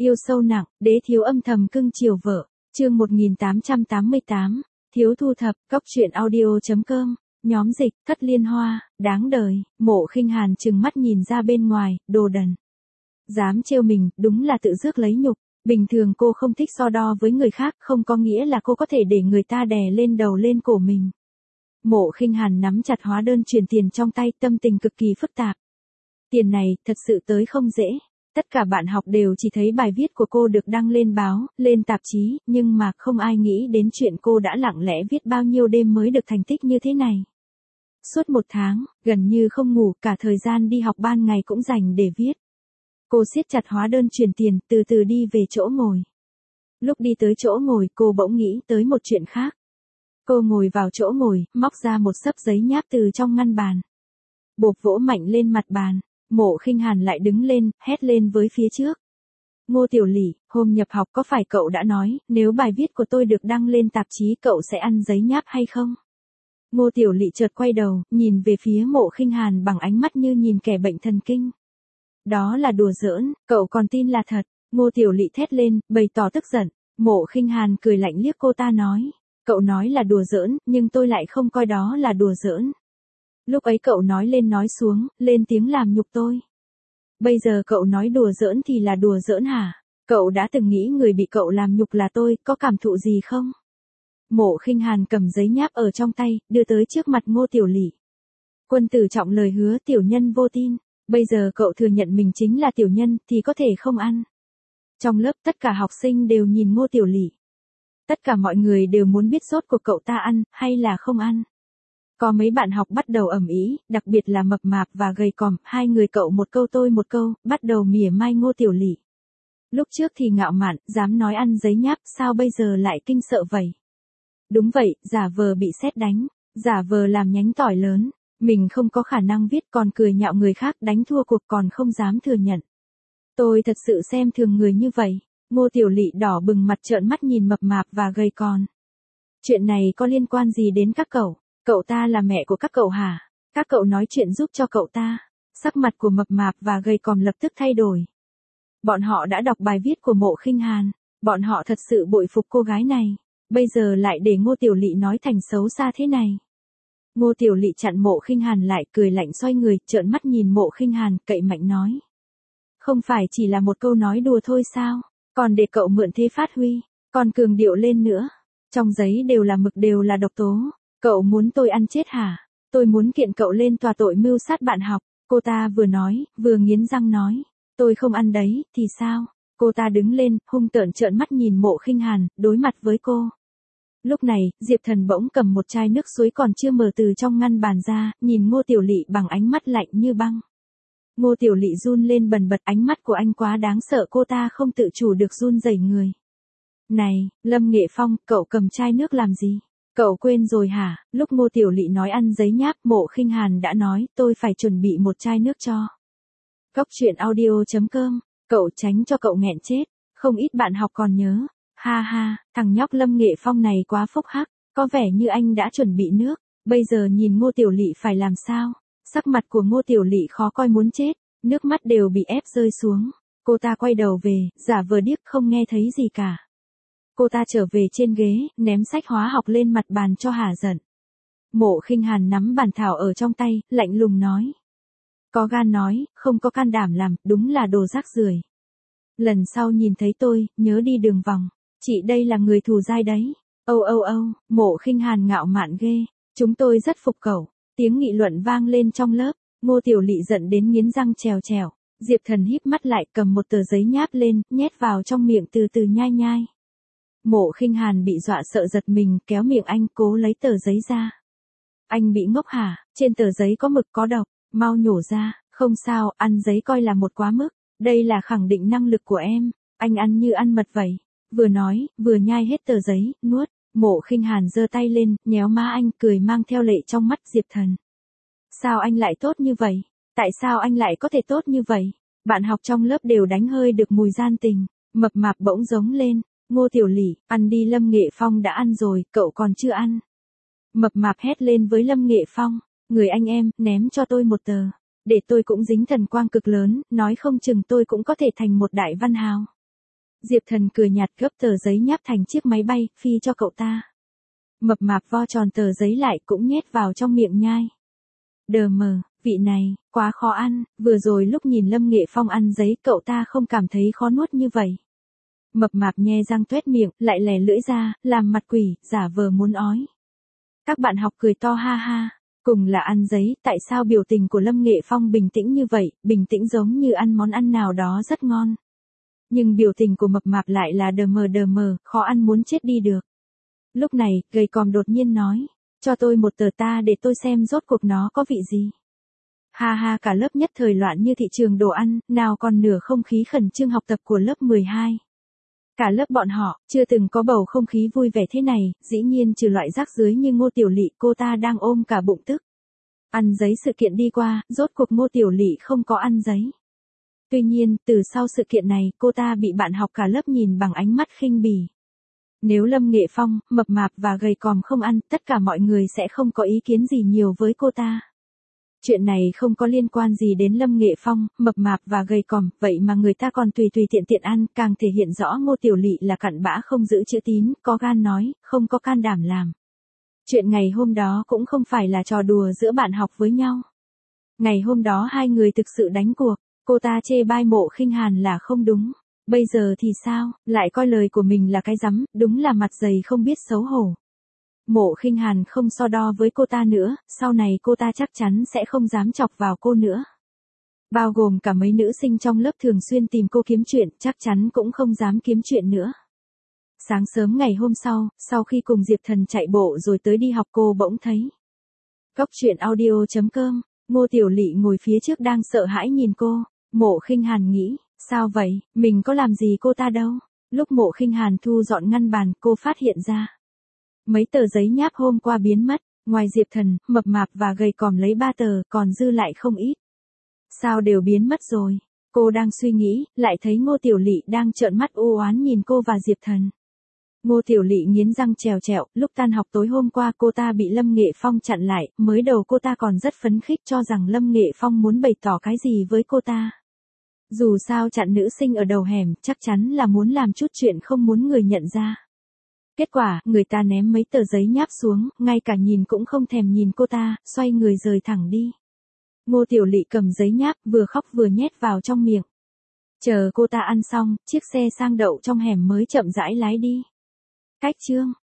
Yêu sâu nặng, đế thiếu âm thầm cưng chiều vợ. Chương 1888, thiếu thu thập, góc truyện audio.com, nhóm dịch, thất liên hoa, đáng đời, Mộ Khinh Hàn trừng mắt nhìn ra bên ngoài, đồ đần. Dám trêu mình, đúng là tự rước lấy nhục. Bình thường cô không thích so đo với người khác, không có nghĩa là cô có thể để người ta đè lên đầu lên cổ mình. Mộ Khinh Hàn nắm chặt hóa đơn chuyển tiền trong tay, tâm tình cực kỳ phức tạp. Tiền này, thật sự tới không dễ. Tất cả bạn học đều chỉ thấy bài viết của cô được đăng lên báo, lên tạp chí, nhưng mà không ai nghĩ đến chuyện cô đã lặng lẽ viết bao nhiêu đêm mới được thành tích như thế này. Suốt 1 tháng, gần như không ngủ, cả thời gian đi học ban ngày cũng dành để viết. Cô siết chặt hóa đơn chuyển tiền, từ từ đi về chỗ ngồi. Lúc đi tới chỗ ngồi, cô bỗng nghĩ tới một chuyện khác. Cô ngồi vào chỗ ngồi, móc ra một xấp giấy nháp từ trong ngăn bàn. Bộp vỗ mạnh lên mặt bàn. Mộ Khinh Hàn lại đứng lên, hét lên với phía trước. Ngô Tiểu Lỷ, hôm nhập học có phải cậu đã nói, nếu bài viết của tôi được đăng lên tạp chí cậu sẽ ăn giấy nháp hay không? Ngô Tiểu Lỷ chợt quay đầu, nhìn về phía Mộ Khinh Hàn bằng ánh mắt như nhìn kẻ bệnh thần kinh. Đó là đùa giỡn, cậu còn tin là thật. Ngô Tiểu Lỷ thét lên, bày tỏ tức giận. Mộ Khinh Hàn cười lạnh liếc cô ta nói. Cậu nói là đùa giỡn, nhưng tôi lại không coi đó là đùa giỡn. Lúc ấy cậu nói lên nói xuống, lên tiếng làm nhục tôi. Bây giờ cậu nói đùa giỡn thì là đùa giỡn hả? Cậu đã từng nghĩ người bị cậu làm nhục là tôi, có cảm thụ gì không? Mộ Khinh Hàn cầm giấy nháp ở trong tay, đưa tới trước mặt Ngô Tiểu Lỷ. Quân tử trọng lời hứa, tiểu nhân vô tin. Bây giờ cậu thừa nhận mình chính là tiểu nhân, thì có thể không ăn. Trong lớp tất cả học sinh đều nhìn Ngô Tiểu Lỷ. Tất cả mọi người đều muốn biết rốt cuộc cậu ta ăn, hay là không ăn. Có mấy bạn học bắt đầu ầm ĩ, đặc biệt là mập mạp và gầy còm, hai người cậu một câu tôi một câu, bắt đầu mỉa mai Ngô Tiểu Lỷ. Lúc trước thì ngạo mạn, dám nói ăn giấy nháp, sao bây giờ lại kinh sợ vậy? Đúng vậy, giả vờ bị sét đánh, giả vờ làm nhánh tỏi lớn, mình không có khả năng viết còn cười nhạo người khác, đánh thua cuộc còn không dám thừa nhận. Tôi thật sự xem thường người như vậy. Ngô Tiểu Lỷ đỏ bừng mặt trợn mắt nhìn mập mạp và gầy còm. Chuyện này có liên quan gì đến các cậu? Cậu ta là mẹ của các cậu hả? Các cậu nói chuyện giúp cho cậu ta. Sắc mặt của mập mạp và gầy còm lập tức thay đổi. Bọn họ đã đọc bài viết của Mộ Khinh Hàn. Bọn họ thật sự bội phục cô gái này. Bây giờ lại để Ngô Tiểu Lỷ nói thành xấu xa thế này. Ngô Tiểu Lỷ chặn Mộ Khinh Hàn lại, cười lạnh xoay người, trợn mắt nhìn Mộ Khinh Hàn, cậy mạnh nói. Không phải chỉ là một câu nói đùa thôi sao? Còn để cậu mượn thế phát huy, còn cường điệu lên nữa. Trong giấy đều là mực, đều là độc tố. Cậu muốn tôi ăn chết hả? Tôi muốn kiện cậu lên tòa tội mưu sát bạn học. Cô ta vừa nói, vừa nghiến răng nói. Tôi không ăn đấy, thì sao? Cô ta đứng lên, hung tợn trợn mắt nhìn Mộ Khinh Hàn, đối mặt với cô. Lúc này, Diệp Thần bỗng cầm một chai nước suối còn chưa mở từ trong ngăn bàn ra, nhìn Ngô Tiểu Lỷ bằng ánh mắt lạnh như băng. Ngô Tiểu Lỷ run lên bần bật, ánh mắt của anh quá đáng sợ, cô ta không tự chủ được run rẩy người. Này, Lâm Nghệ Phong, cậu cầm chai nước làm gì? Cậu quên rồi hả? Lúc Ngô Tiểu Lỷ nói ăn giấy nháp, Mộ Khinh Hàn đã nói, tôi phải chuẩn bị một chai nước cho. Góc truyện audio.com, cậu tránh cho cậu nghẹn chết, không ít bạn học còn nhớ. Ha ha, thằng nhóc Lâm Nghệ Phong này quá phúc hắc, có vẻ như anh đã chuẩn bị nước, bây giờ nhìn Ngô Tiểu Lỷ phải làm sao? Sắc mặt của Ngô Tiểu Lỷ khó coi muốn chết, nước mắt đều bị ép rơi xuống. Cô ta quay đầu về, giả vờ điếc không nghe thấy gì cả. Cô ta trở về trên ghế, ném sách hóa học lên mặt bàn cho hả giận. Mộ Khinh Hàn nắm bản thảo ở trong tay, lạnh lùng nói. Có gan nói, không có can đảm làm, đúng là đồ rác rưởi. Lần sau nhìn thấy tôi, nhớ đi đường vòng. Chị đây là người thù dai đấy. Âu, Mộ Khinh Hàn ngạo mạn ghê. Chúng tôi rất phục cậu. Tiếng nghị luận vang lên trong lớp. Ngô Tiểu Lỷ giận đến nghiến răng trèo trèo. Diệp Thần híp mắt lại, cầm một tờ giấy nháp lên, nhét vào trong miệng từ từ nhai nhai. Mộ Khinh Hàn bị dọa sợ giật mình, kéo miệng anh, cố lấy tờ giấy ra. Anh bị ngốc hả? Trên tờ giấy có mực có độc, mau nhổ ra. Không sao, ăn giấy coi là một quá mức. Đây là khẳng định năng lực của em. Anh ăn như ăn mật vậy. Vừa nói, vừa nhai hết tờ giấy, nuốt. Mộ Khinh Hàn giơ tay lên, nhéo má anh, cười mang theo lệ trong mắt. Diệp Thần. Sao anh lại tốt như vậy? Tại sao anh lại có thể tốt như vậy? Bạn học trong lớp đều đánh hơi được mùi gian tình. Mập mạp bỗng giống lên. Ngô Tiểu Lỷ, ăn đi, Lâm Nghệ Phong đã ăn rồi, cậu còn chưa ăn. Mập mạp hét lên với Lâm Nghệ Phong. Người anh em, ném cho tôi một tờ. Để tôi cũng dính thần quang cực lớn, nói không chừng tôi cũng có thể thành một đại văn hào. Diệp Thần cười nhạt gấp tờ giấy nháp thành chiếc máy bay, phi cho cậu ta. Mập mạp vo tròn tờ giấy lại cũng nhét vào trong miệng nhai. Đờ mờ, vị này, quá khó ăn, vừa rồi lúc nhìn Lâm Nghệ Phong ăn giấy cậu ta không cảm thấy khó nuốt như vậy. Mập mạp nhe răng tuét miệng, lại lè lưỡi ra, làm mặt quỷ, giả vờ muốn ói. Các bạn học cười to ha ha. Cùng là ăn giấy, tại sao biểu tình của Lâm Nghệ Phong bình tĩnh như vậy, bình tĩnh giống như ăn món ăn nào đó rất ngon. Nhưng biểu tình của mập mạp lại là đờ mờ, khó ăn muốn chết đi được. Lúc này, gầy còm đột nhiên nói, cho tôi một tờ ta để tôi xem rốt cuộc nó có vị gì. Ha ha, cả lớp nhất thời loạn như thị trường đồ ăn, nào còn nửa không khí khẩn trương học tập của lớp 12. Cả lớp bọn họ, chưa từng có bầu không khí vui vẻ thế này, dĩ nhiên trừ loại rác rưởi như Ngô Tiểu Lị, cô ta đang ôm cả bụng tức. Ăn giấy sự kiện đi qua, rốt cuộc Ngô Tiểu Lị không có ăn giấy. Tuy nhiên, từ sau sự kiện này, cô ta bị bạn học cả lớp nhìn bằng ánh mắt khinh bỉ. Nếu Lâm Nghệ Phong, mập mạp và gầy còm không ăn, tất cả mọi người sẽ không có ý kiến gì nhiều với cô ta. Chuyện này không có liên quan gì đến Lâm Nghệ Phong, mập mạp và gầy còm, vậy mà người ta còn tùy tiện ăn, càng thể hiện rõ Ngô Tiểu Lị là cặn bã không giữ chữ tín, có gan nói, không có can đảm làm. Chuyện ngày hôm đó cũng không phải là trò đùa giữa bạn học với nhau. Ngày hôm đó hai người thực sự đánh cuộc, cô ta chê bai Mộ Khinh Hàn là không đúng. Bây giờ thì sao, lại coi lời của mình là cái rắm, đúng là mặt dày không biết xấu hổ. Mộ Khinh Hàn không so đo với cô ta nữa, sau này cô ta chắc chắn sẽ không dám chọc vào cô nữa. Bao gồm cả mấy nữ sinh trong lớp thường xuyên tìm cô kiếm chuyện, chắc chắn cũng không dám kiếm chuyện nữa. Sáng sớm ngày hôm sau khi cùng Diệp Thần chạy bộ rồi tới đi học cô bỗng thấy. Cóc truyện audio.com, Ngô Tiểu Lị ngồi phía trước đang sợ hãi nhìn cô, Mộ Khinh Hàn nghĩ, sao vậy, mình có làm gì cô ta đâu. Lúc Mộ Khinh Hàn thu dọn ngăn bàn, cô phát hiện ra. Mấy tờ giấy nháp hôm qua biến mất, ngoài Diệp Thần, mập mạp và gầy còm lấy 3 tờ, còn dư lại không ít. Sao đều biến mất rồi? Cô đang suy nghĩ, lại thấy Ngô Tiểu Lị đang trợn mắt u oán nhìn cô và Diệp Thần. Ngô Tiểu Lị nghiến răng trèo, lúc tan học tối hôm qua cô ta bị Lâm Nghệ Phong chặn lại, mới đầu cô ta còn rất phấn khích cho rằng Lâm Nghệ Phong muốn bày tỏ cái gì với cô ta. Dù sao chặn nữ sinh ở đầu hẻm, chắc chắn là muốn làm chút chuyện không muốn người nhận ra. Kết quả, người ta ném mấy tờ giấy nháp xuống, ngay cả nhìn cũng không thèm nhìn cô ta, xoay người rời thẳng đi. Ngô Tiểu Lị cầm giấy nháp, vừa khóc vừa nhét vào trong miệng. Chờ cô ta ăn xong, chiếc xe sang đậu trong hẻm mới chậm rãi lái đi. Cách chương